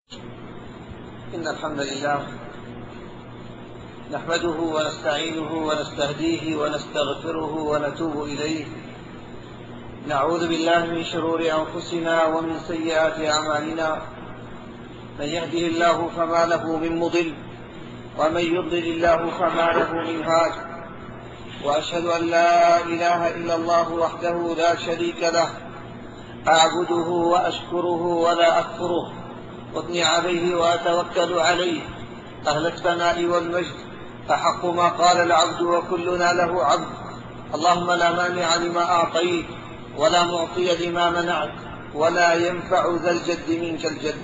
إن الحمد لله نحمده ونستعينه ونستهديه ونستغفره ونتوب إليه. نعوذ بالله من شرور أنفسنا ومن سيئات أعمالنا، من يهده الله فما له من مضل، ومن يضلل الله فما له من هاد. وأشهد أن لا إله إلا الله وحده لا شريك له، أعبده وأشكره ولا أكفره، وأثني عليه وأتوكل عليه، أهل الثناء والمجد، أحق ما قال العبد وكلنا له عبد. اللهم لا مانع لما أعطيت ولا معطي لما منعت ولا ينفع ذا الجد منك الجد.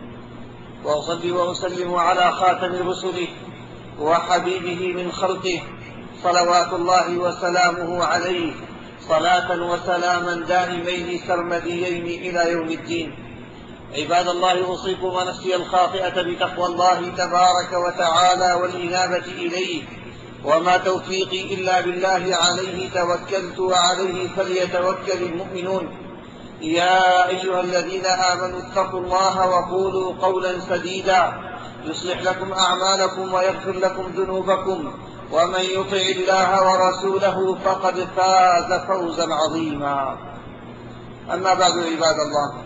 وأصلي وأسلم على خاتم رسله وحبيبه من خلقه، صلوات الله وسلامه عليه، صلاة وسلاما دائمين سرمديين إلى يوم الدين. عباد الله، أوصيكم ونفسي الخاطئة بتقوى الله تبارك وتعالى والإنابة إليه، وما توفيقي إلا بالله، عليه توكلت وعليه فليتوكل المؤمنون. يا أيها الذين آمنوا اتقوا الله وقولوا قولا سديدا يصلح لكم أعمالكم ويغفر لكم ذنوبكم، ومن يطع الله ورسوله فقد فاز فوزا عظيما. أما بعد، عباد الله،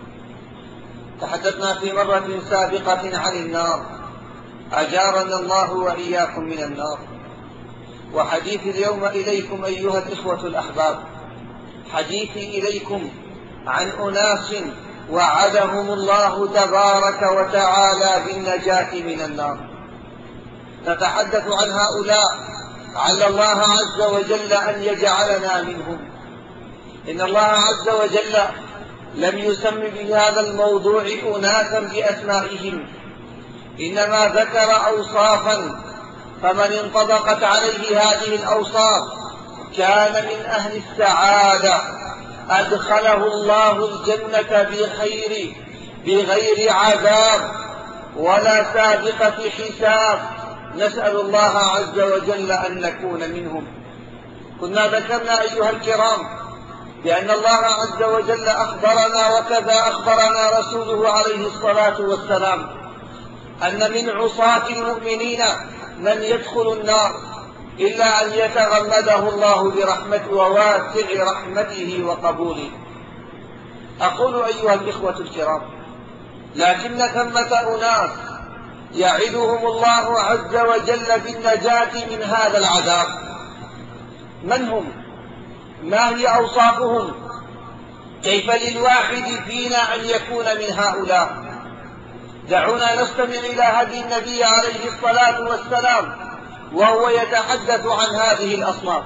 تحدثنا في مرة سابقة عن النار، أجارنا الله وإياكم من النار. وحديث اليوم إليكم أيها الإخوة الأحباب، حديثي إليكم عن أناس وعدهم الله تبارك وتعالى بالنجاة من النار. نتحدث عن هؤلاء، على الله عز وجل أن يجعلنا منهم. إن الله عز وجل لم يسم بهذا الموضوع أناسا بأسمائهم، إنما ذكر أوصافا، فمن انطبقت عليه هذه الأوصاف كان من أهل السعادة، أدخله الله الجنة بخير بغير عذاب ولا سابقة حساب. نسأل الله عز وجل أن نكون منهم. كنا ذكرنا أيها الكرام بأن الله عز وجل أخبرنا، وكذا أخبرنا رسوله عليه الصلاة والسلام، أن من عصاة المؤمنين من يدخل النار إلا أن يتغمده الله برحمته وواسع رحمته وقبوله. أقول أيها الإخوة الكرام، لكن ثمة أناس يعدهم الله عز وجل بالنجاة من هذا العذاب. من هم؟ ما هي أوصافهم؟ كيف للواحد فينا أن يكون من هؤلاء؟ دعونا نستمع إلى هدي النبي عليه الصلاة والسلام وهو يتحدث عن هذه الأصناف.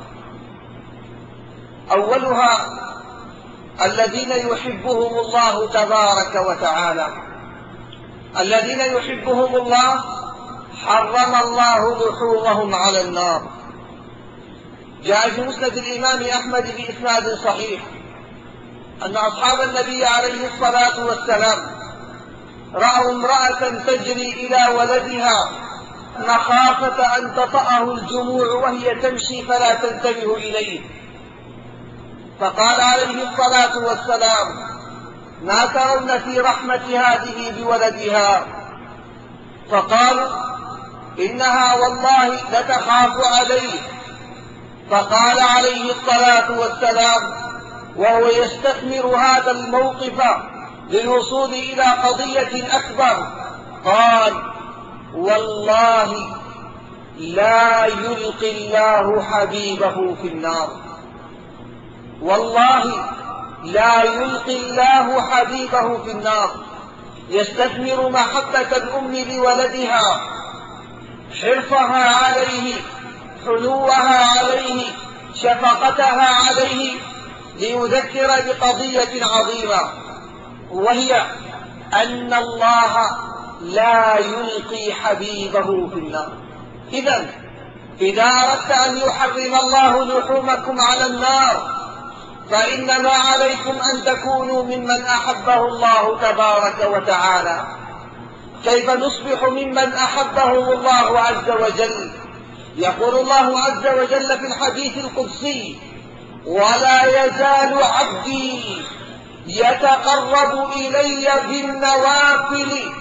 أولها الذين يحبهم الله تبارك وتعالى. الذين يحبهم الله حرم الله لحومهم على النار. جاء في مسند الإمام أحمد بإسناد صحيح أن أصحاب النبي عليه الصلاة والسلام رأوا امرأة تجري إلى ولدها مخافة أن تطأه الجموع وهي تمشي فلا تنتبه إليه، فقال عليه الصلاة والسلام: ما ترون في رحمة هذه بولدها؟ فقالوا: إنها والله لتخاف عليه. فقال عليه الصلاة والسلام وهو يستثمر هذا الموقف للوصول إلى قضية أكبر، قال: والله لا يلقي الله حبيبه في النار. والله لا يلقي الله حبيبه في النار. يستثمر محبة الأم لولدها، حرصها عليه، حنوها عليه، شفقتها عليه، ليذكر بقضية عظيمة، وهي أن الله لا يلقي حبيبه في النار. إذا أردت أن يحرم الله لحومكم على النار فإنما عليكم أن تكونوا ممن أحبه الله تبارك وتعالى. كيف نصبح ممن أحبه الله عز وجل؟ يقول الله عز وجل في الحديث القدسي: ولا يزال عبدي يتقرب إلي بالنوافل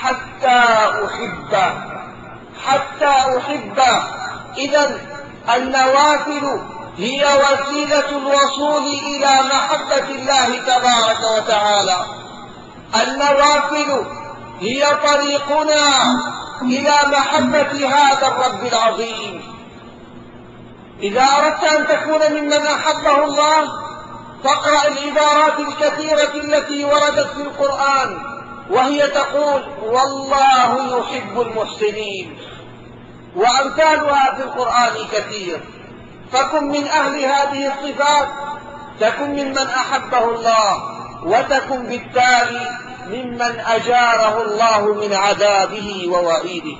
حتى أحبه حتى أحبه. إذن النوافل هي وسيلة الوصول إلى محبة الله تبارك وتعالى. النوافل هي طريقنا إلى محبة هذا الرب العظيم. إذا أردت أن تكون ممن أحبه الله فاقرأ العبارات الكثيرة التي وردت في القرآن وهي تقول والله يحب المحسنين، وأمثالها في القرآن كثير. فكن من أهل هذه الصفات تكن ممن أحبه الله، وتكن بالتالي ممن أجاره الله من عذابه ووعيده.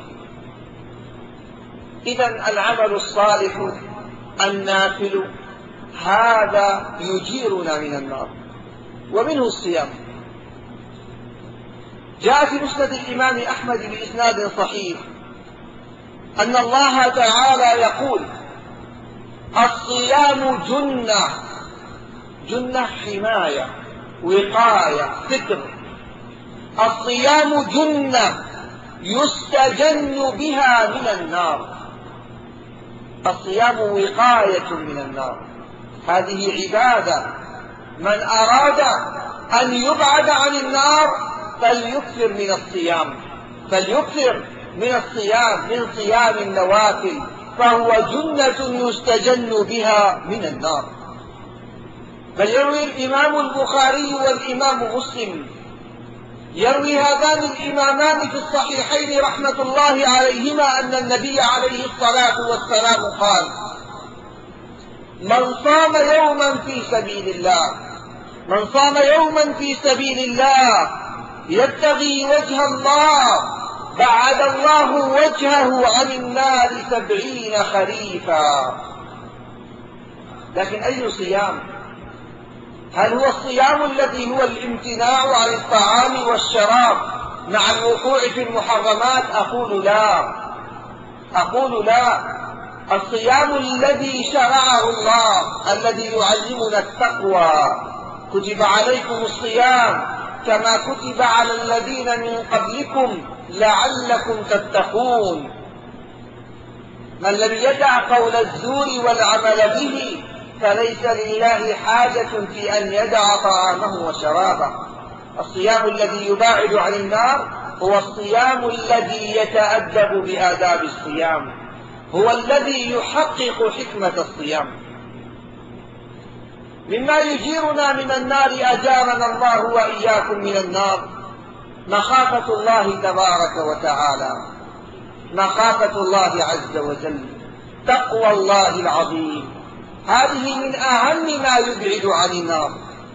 إذن العمل الصالح النافل هذا يجيرنا من النار. ومنه الصيام. جاء في مسند الإمام أحمد بإسناد صحيح أن الله تعالى يقول الصيام جنة، جنة حماية وقاية ستر. الصيام جنة يستجن بها من النار. الصيام وقاية من النار. هذه عبادة. من أراد أن يبعد عن النار فليكثر من الصيام، فليكثر من الصيام، من صيام النوافل، فهو جنة يستجن بها من النار. بل يروي الإمام البخاري والإمام مسلم، يروي هذان الإمامان في الصحيحين رحمة الله عليهما أن النبي عليه الصلاة والسلام قال من صام يوما في سبيل الله، من صام يوما في سبيل الله يبتغي وجه الله بعد الله وجهه عن النار 70 خريفا. لكن أي صيام؟ هل هو الصيام الذي هو الامتناع عن الطعام والشراب مع الوقوع في المحرمات؟ أقول لا، أقول لا. الصيام الذي شرعه الله، الذي يعلمنا التقوى. كتب عليكم الصيام كما كتب على الذين من قبلكم لعلكم تتقون. من لم يدع قول الزور والعمل به فليس لله حاجة في أن يدع طعامه وشرابه. الصيام الذي يباعد عن النار هو الصيام الذي يتأدب بآداب الصيام، هو الذي يحقق حكمة الصيام. مما يجيرنا من النار أجارنا الله وإياكم من النار مخافة الله تبارك وتعالى، مخافة الله عز وجل، تقوى الله العظيم. هذه من أهم ما يبعد عن النار.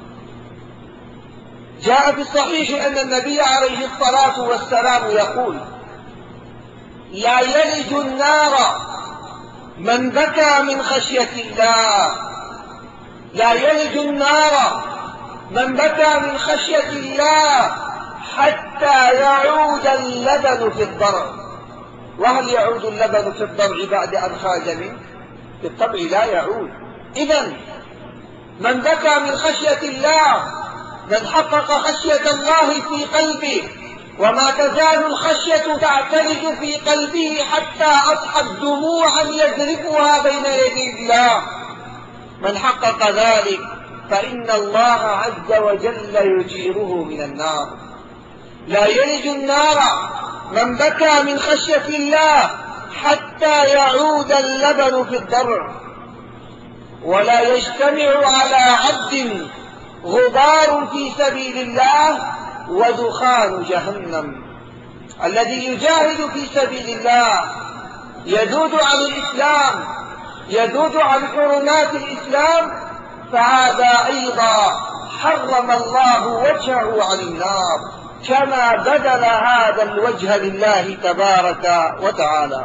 جاء في الصحيح أن النبي عليه الصلاة والسلام يقول لا يلج النار من بكى من خشية الله، لا يلج النار من بكى من خشية الله حتى يعود اللبن في الضرع. وهل يعود اللبن في الضرع بعد أن خرج منه؟ بالطبع لا يعود. إذن من بكى من خشية الله، من حقق خشية الله في قلبه، وما تزال الخشية تعتلج في قلبه حتى أصحت دموعا يذرفها بين يدي الله، من حقق ذلك فإن الله عز وجل يجيره من النار. لا يلج النار من بكى من خشية الله حتى يعود اللبن في الضرع. ولا يجتمع على عبد غبار في سبيل الله ودخان جهنم. الذي يجاهد في سبيل الله يذود عن الإسلام، يذود عن حرمات الإسلام، فهذا أيضا حرم الله وجهه عن النار، كما بذل هذا الوجه لله تبارك وتعالى.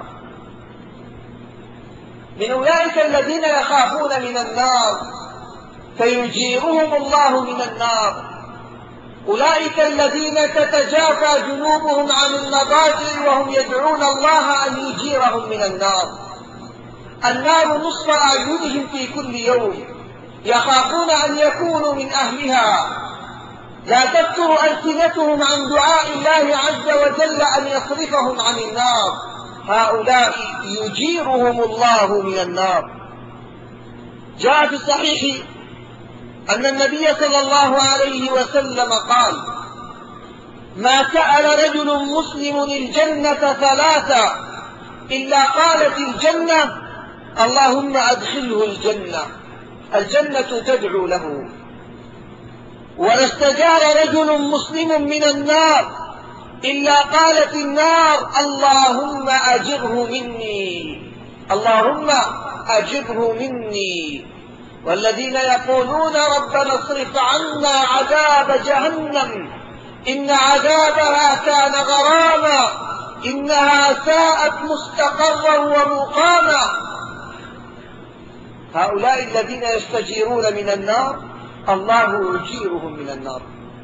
من أولئك الذين يخافون من النار فيجيرهم الله من النار أولئك الذين تتجافى جنوبهم عن المضاجع وهم يدعون الله أن يجيرهم من النار. النار نصف أعينهم في كل يوم، يخافون أن يكونوا من أهلها، لا تفتر ألسنتهم عن دعاء الله عز وجل أن يصرفهم عن النار. هؤلاء يجيرهم الله من النار. جاء في الصحيح أن النبي صلى الله عليه وسلم قال: ما سأل رجل مسلم الجنة ثلاثة إلا قالت الجنة: اللهم أدخله الجنة. الجنة تدعو له. ولا استجار رجل مسلم من النار إلا قالت النار: اللهم أجره مني، اللهم أجره مني. والذين يقولون ربنا اصرف عنا عذاب جهنم إن عذابها كان غراما إنها ساءت مستقرا ومقاما. هؤلاء الذين يستجيرون من النار الله يجيرهم من النار.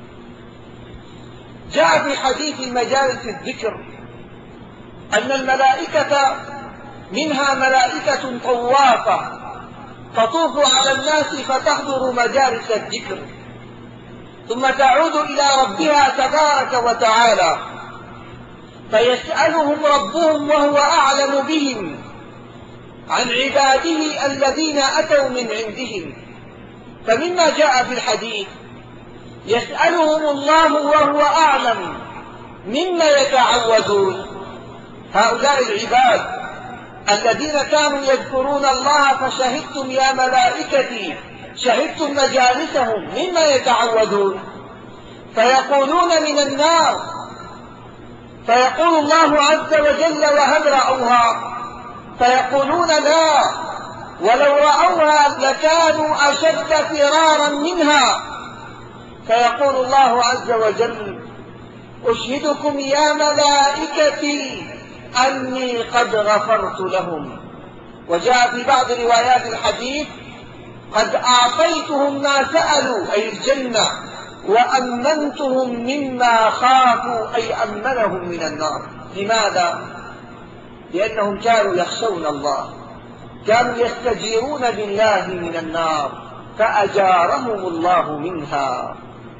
جاء في حديث مجالس الذكر أن الملائكة منها ملائكة طوافة تطوف على الناس فتحضر مجالس الذكر ثم تعود إلى ربها تبارك وتعالى فيسألهم ربهم وهو أعلم بهم عن عباده الذين أتوا من عندهم. فمما جاء في الحديث: يسألهم الله وهو أعلم مما يتعوذون. هؤلاء العباد الذين كانوا يذكرون الله فشهدتم يا ملائكتي شهدتم مجالسهم مما يتعوذون، فيقولون من النار، فيقول الله عز وجل: وهل رأوها؟ فيقولون: لا، ولو رأوها لكانوا أشد فرارا منها. فيقول الله عز وجل: أشهدكم يا ملائكتي أني قد غفرت لهم. وجاء في بعض روايات الحديث: قد أعطيتهم ما سألوا، أي الجنة، وأمنتهم مما خافوا، أي أمنهم من النار. لماذا؟ لأنهم كانوا يخشون الله، كانوا يستجيرون بالله من النار فأجارهم الله منها.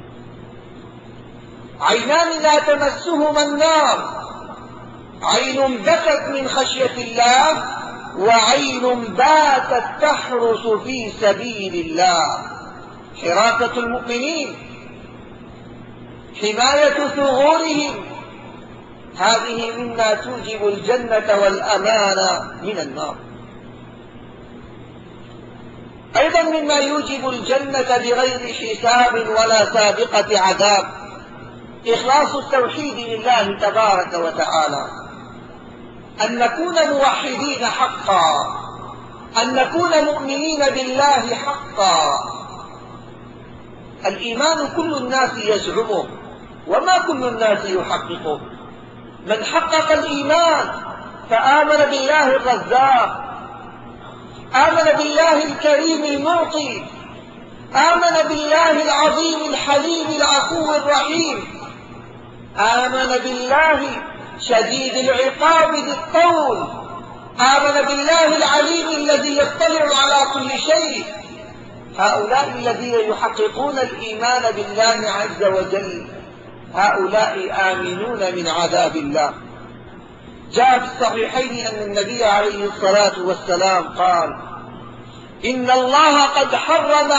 عينان لا تمسهما النار: عين بكت من خشية الله وعين باتت تحرس في سبيل الله. حراسة المؤمنين، حماية ثغورهم، هذه مما توجب الجنة والأمان من النار. أيضا مما يوجب الجنة بغير حساب ولا سابقة عذاب إخلاص التوحيد لله تبارك وتعالى، أن نكون موحدين حقا، أن نكون مؤمنين بالله حقا. الإيمان كل الناس يزعمه وما كل الناس يحققه. من حقق الإيمان فآمن بالله الرزاق، آمن بالله الكريم المعطي، آمن بالله العظيم الحليم العفو الرحيم، آمن بالله شديد العقاب ذي الطول، آمن بالله العليم الذي يطلع على كل شيء. هؤلاء الذين يحققون الإيمان بالله عز وجل هؤلاء آمنون من عذاب الله. جاء في الصحيحين أن النبي عليه الصلاة والسلام قال: إن الله قد حرم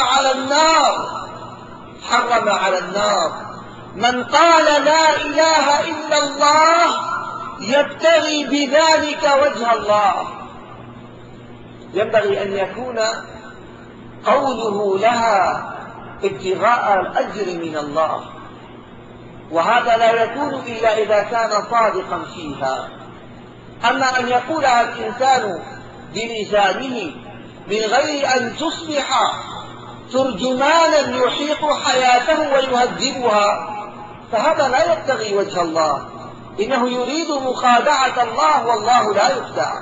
على النار من قال لا إله إلا الله يبتغي بذلك وجه الله. ينبغي أن يكون قوله لها ابتغاء الأجر من الله، وهذا لا يكون إلا إذا كان صادقا فيها. أما أن يقولها الإنسان بلسانه من غير أن تصبح ترجمانا يحيط حياته ويهذبها فهذا لا يبتغي وجه الله، إنه يريد مخادعة الله والله لا يخدع.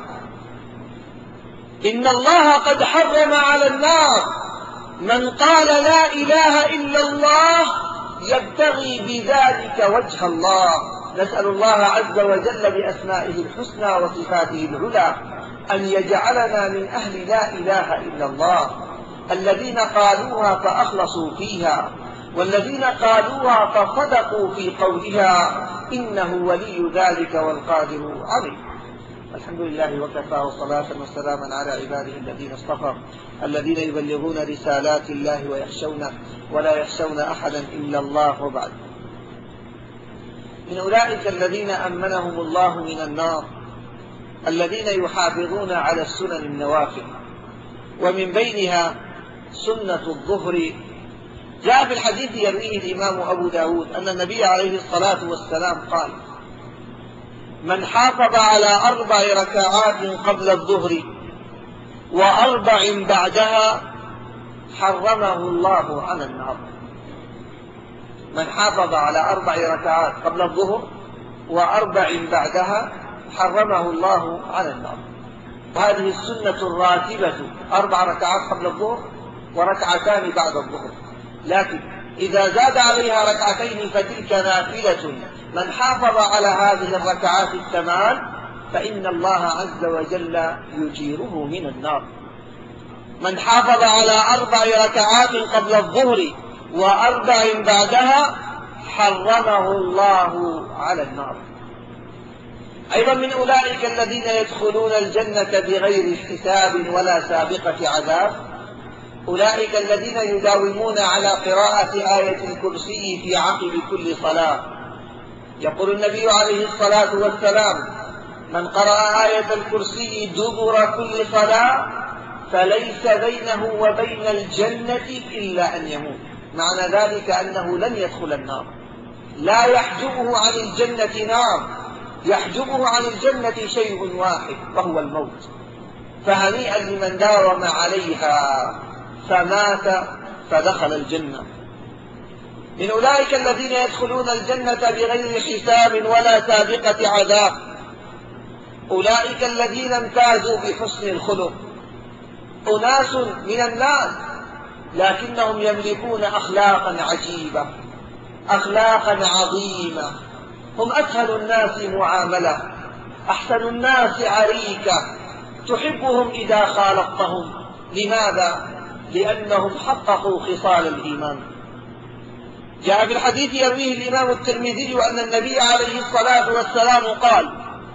إن الله قد حرم على النار من قال لا إله إلا الله يبتغي بذلك وجه الله. نسأل الله عز وجل بأسمائه الحسنى وصفاته العلى أن يجعلنا من أهل لا إله إلا الله الذين قالوها فأخلصوا فيها والذين قالوها فصدقوا في قولها إنه ولي ذلك والقادر عليه. الحمد لله وكفى، وصلاة وسلاما على عباده الذين اصطفى الذين يبلغون رسالات الله ويخشونه ولا يخشون أحدا إلا الله. وبعد، من أولئك الذين أمنهم الله من النار الذين يحافظون على السنن النوافل، ومن بينها سنة الظهر. جاء في الحديث يرويه الإمام أبو داود أن النبي عليه الصلاة والسلام قال: من حافظ على 4 ركعات قبل الظهر و4 بعدها حرمه الله على النار. من حافظ على 4 ركعات قبل الظهر و4 بعدها حرمه الله على النار. وهذه السنة الراتبة 4 ركعات قبل الظهر وركعتان بعد الظهر، لكن إذا زاد عليها 2 ركعتين فتلك نافلة. من حافظ على هذه الركعات 8 فإن الله عز وجل يجيره من النار. من حافظ على 4 ركعات قبل الظهر و4 بعدها حرمه الله على النار. أيضا من أولئك الذين يدخلون الجنة بغير حساب ولا سابقة عذاب أولئك الذين يداومون على قراءة آية الكرسي في عقب كل صلاة. يقول النبي عليه الصلاة والسلام: من قرأ آية الكرسي دبر كل صلاة فليس بينه وبين الجنة إلا أن يموت. معنى ذلك أنه لن يدخل النار، لا يحجبه عن الجنة نار، يحجبه عن الجنة شيء واحد وهو الموت. فهنيئا لمن داوم عليها فمات فدخل الجنة. من أولئك الذين يدخلون الجنة بغير حساب ولا سابقة عذاب أولئك الذين امتازوا بحسن الخلق. أناس من الناس لكنهم يملكون أخلاقا عجيبة، أخلاقا عظيمة. هم أسهل الناس معاملة، أحسن الناس عريكة، تحبهم إذا خالطتهم. لماذا؟ لأنهم حققوا خصال الإيمان. جاء في الحديث يرويه الإمام الترمذي أن النبي عليه الصلاة والسلام قال: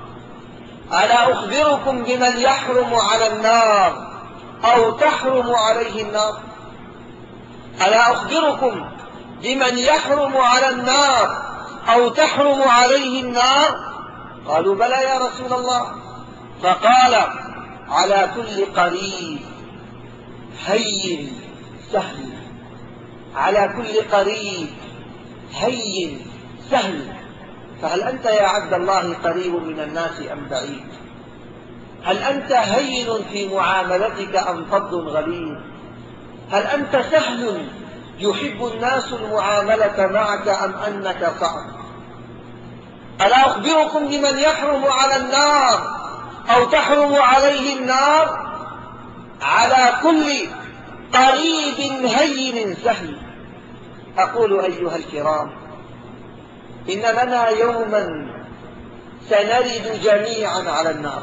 ألا أخبركم بمن يحرم على النار أو تحرم عليه النار؟ ألا أخبركم بمن يحرم على النار أو تحرم عليه النار؟ قالوا: بلى يا رسول الله. فقال: على كل قريب هين سهل، على كل قريب هين سهل. فهل أنت يا عبد الله قريب من الناس أم بعيد؟ هل أنت هين في معاملتك أم فظ غليظ؟ هل أنت سهل يحب الناس المعاملة معك أم أنك صعب؟ ألا أخبركم بمن يحرم على النار أو تحرم عليه النار؟ على كل قريب هين سهل. أقول أيها الكرام: إن لنا يوما سنرد جميعا على النار،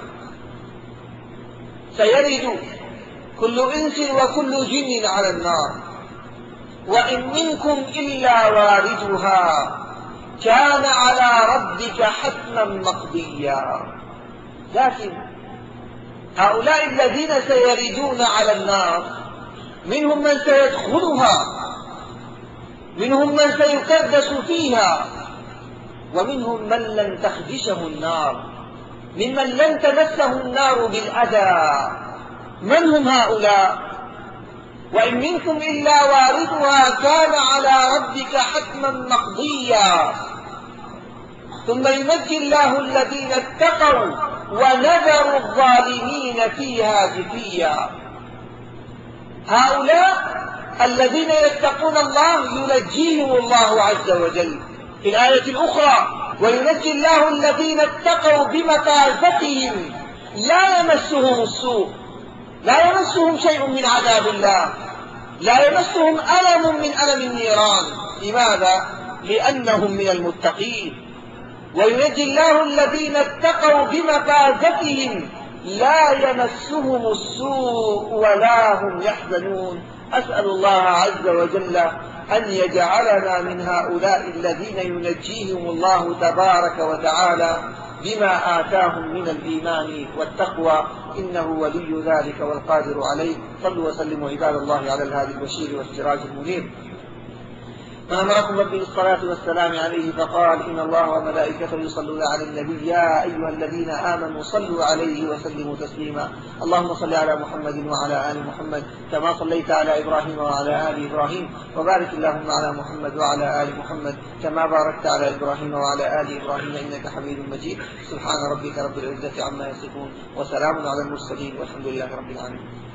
سيرد كل إنس وكل جن على النار، وإن منكم إلا واردها كان على ربك حتما مقضيا. لكن هؤلاء الذين سيردون على النار منهم من سيدخلها، منهم من سيكدس فيها، ومنهم من لن تخدشه النار، ممن لن تمسه النار بالأذى. من هم هؤلاء؟ وإن منكم إلا واردها كان على ربك حتما مقضيا. ثم ينجي الله الذين اتقوا ونذر الظالمين فيها جثيا. هؤلاء الذين يتقون الله ينجيهم الله عز وجل في الآية الأخرى: وينجي الله الذين اتقوا بمفازتهم لا يمسهم السوء، لا يمسهم شيء من عذاب الله، لا يمسهم ألم من ألم النيران. لماذا؟ لأنهم من المتقين. وينجي الله الذين اتقوا بمفازتهم لا يمسهم السوء ولا هم يحزنون. أسأل الله عز وجل أن يجعلنا من هؤلاء الذين ينجيهم الله تبارك وتعالى بما آتاهم من الإيمان والتقوى، إنه ولي ذلك والقادر عليه. صلوا وسلموا عباد الله على الهادي البشير والسراج المنير. ما أمركم ربي بالصلاة والسلام عليه فقال: إن الله وملائكته يصلون على النبي يا أيها الذين آمنوا صلوا عليه وسلموا تسليما. اللهم صل على محمد وعلى آل محمد كما صليت على إبراهيم وعلى آل إبراهيم، وبارك اللهم على محمد وعلى آل محمد كما باركت على إبراهيم وعلى آل إبراهيم إنك حميد مجيد. سبحان ربك رب العزة عما يصفون وسلام على المرسلين والحمد لله رب العالمين.